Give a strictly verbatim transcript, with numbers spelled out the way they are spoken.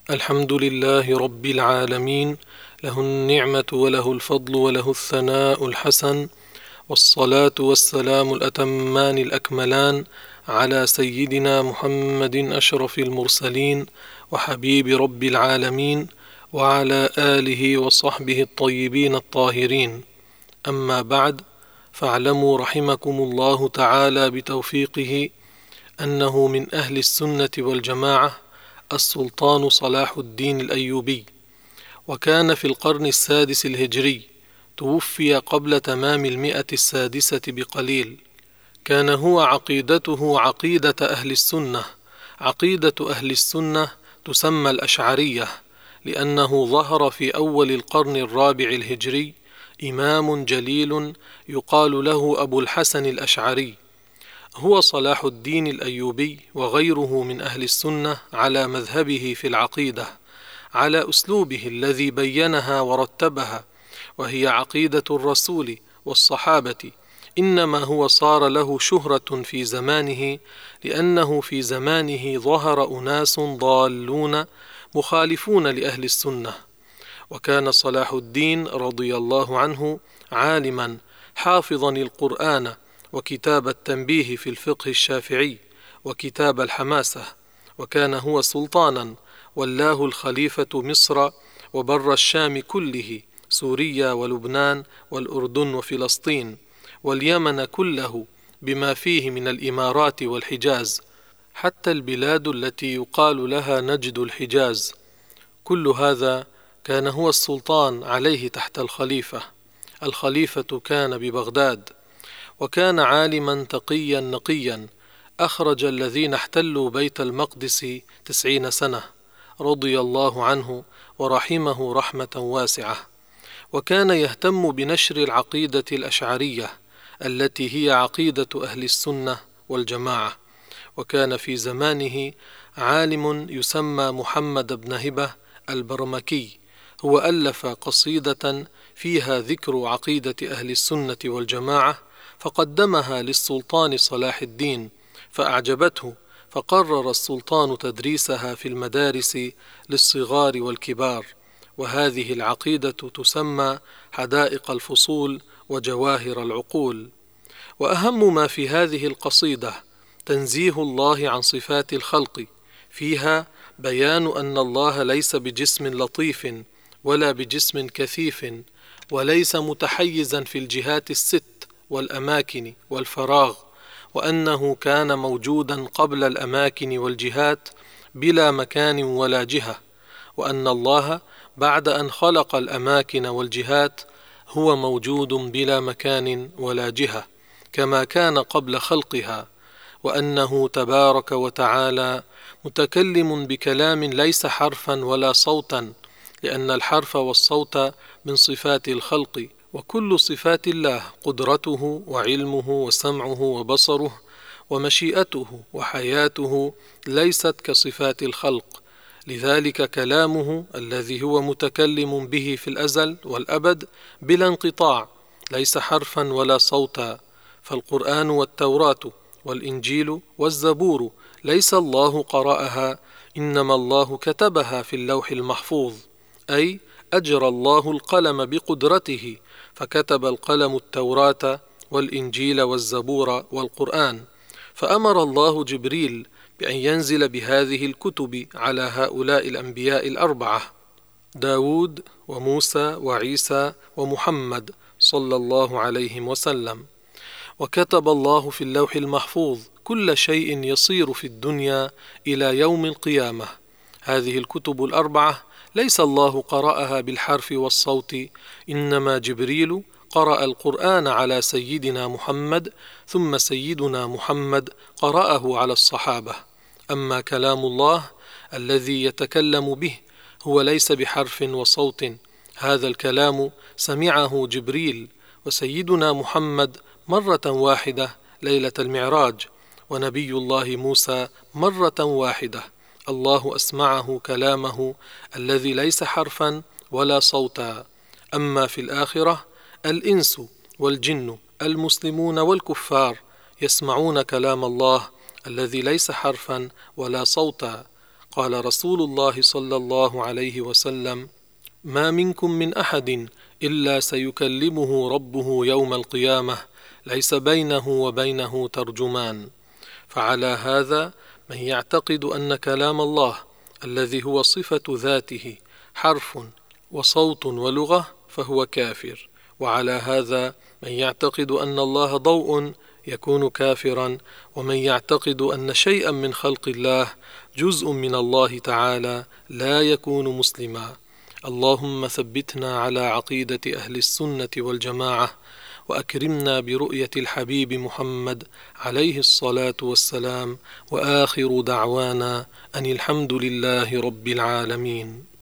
الحمد لله رب العالمين، له النعمة وله الفضل وله الثناء الحسن، والصلاة والسلام الأتمان الأكملان على سيدنا محمد أشرف المرسلين وحبيب رب العالمين، وعلى آله وصحبه الطيبين الطاهرين. أما بعد، فاعلموا رحمكم الله تعالى بتوفيقه أنه من أهل السنة والجماعة السلطان صلاح الدين الأيوبي، وكان في القرن السادس الهجري، توفي قبل تمام المئة السادسة بقليل. كان هو عقيدته عقيدة أهل السنة. عقيدة أهل السنة تسمى الأشعرية، لأنه ظهر في أول القرن الرابع الهجري إمام جليل يقال له أبو الحسن الأشعري، هو صلاح الدين الأيوبي وغيره من أهل السنة على مذهبه في العقيدة، على أسلوبه الذي بينها ورتبها، وهي عقيدة الرسول والصحابة. إنما هو صار له شهرة في زمانه، لأنه في زمانه ظهر أناس ضالون مخالفون لأهل السنة. وكان صلاح الدين رضي الله عنه عالما حافظا القرآن، وكتاب التنبيه في الفقه الشافعي، وكتاب الحماسة. وكان هو سلطانا ولاه الخليفة مصر وبر الشام كله، سوريا ولبنان والأردن وفلسطين واليمن كله، بما فيه من الإمارات والحجاز، حتى البلاد التي يقال لها نجد الحجاز. كل هذا كان هو السلطان عليه تحت الخليفة. الخليفة كان ببغداد، وكان عالما تقيا نقيا، أخرج الذين احتلوا بيت المقدس تسعين سنة، رضي الله عنه ورحمه رحمة واسعة. وكان يهتم بنشر العقيدة الأشعرية التي هي عقيدة أهل السنة والجماعة. وكان في زمانه عالم يسمى محمد بن هبة البرمكي، هو ألف قصيدة فيها ذكر عقيدة أهل السنة والجماعة، فقدمها للسلطان صلاح الدين فأعجبته، فقرر السلطان تدريسها في المدارس للصغار والكبار. وهذه العقيدة تسمى حدائق الفصول وجواهر العقول. وأهم ما في هذه القصيدة تنزيه الله عن صفات الخلق، فيها بيان أن الله ليس بجسم لطيف ولا بجسم كثيف، وليس متحيزا في الجهات الست والأماكن والفراغ، وأنه كان موجودا قبل الأماكن والجهات بلا مكان ولا جهة، وأن الله بعد أن خلق الأماكن والجهات هو موجود بلا مكان ولا جهة كما كان قبل خلقها، وأنه تبارك وتعالى متكلم بكلام ليس حرفا ولا صوتا، لأن الحرف والصوت من صفات الخلق، وكل صفات الله قدرته وعلمه وسمعه وبصره ومشيئته وحياته ليست كصفات الخلق. لذلك كلامه الذي هو متكلم به في الأزل والأبد بلا انقطاع ليس حرفا ولا صوتا. فالقرآن والتوراة والإنجيل والزبور ليس الله قرأها، إنما الله كتبها في اللوح المحفوظ، أي أجرى الله القلم بقدرته، فكتب القلم التوراة والإنجيل والزبور والقرآن. فأمر الله جبريل بأن ينزل بهذه الكتب على هؤلاء الأنبياء الأربعة، داود وموسى وعيسى ومحمد صلى الله عليه وسلم. وكتب الله في اللوح المحفوظ كل شيء يصير في الدنيا إلى يوم القيامة. هذه الكتب الأربعة ليس الله قرأها بالحرف والصوت، إنما جبريل قرأ القرآن على سيدنا محمد، ثم سيدنا محمد قرأه على الصحابة. أما كلام الله الذي يتكلم به هو ليس بحرف وصوت، هذا الكلام سمعه جبريل وسيدنا محمد مرة واحدة ليلة المعراج، ونبي الله موسى مرة واحدة. الله أسمعه كلامه الذي ليس حرفا ولا صوتا. أما في الآخرة الإنس والجن المسلمون والكفار يسمعون كلام الله الذي ليس حرفا ولا صوتا. قال رسول الله صلى الله عليه وسلم: ما منكم من أحد إلا سيكلمه ربه يوم القيامة ليس بينه وبينه ترجمان. فعلى هذا من يعتقد أن كلام الله الذي هو صفة ذاته حرف وصوت ولغة فهو كافر، وعلى هذا من يعتقد أن الله ضوء يكون كافرا، ومن يعتقد أن شيئا من خلق الله جزء من الله تعالى لا يكون مسلما. اللهم ثبتنا على عقيدة أهل السنة والجماعة، وأكرمنا برؤية الحبيب محمد عليه الصلاة والسلام، وآخر دعوانا أن الحمد لله رب العالمين.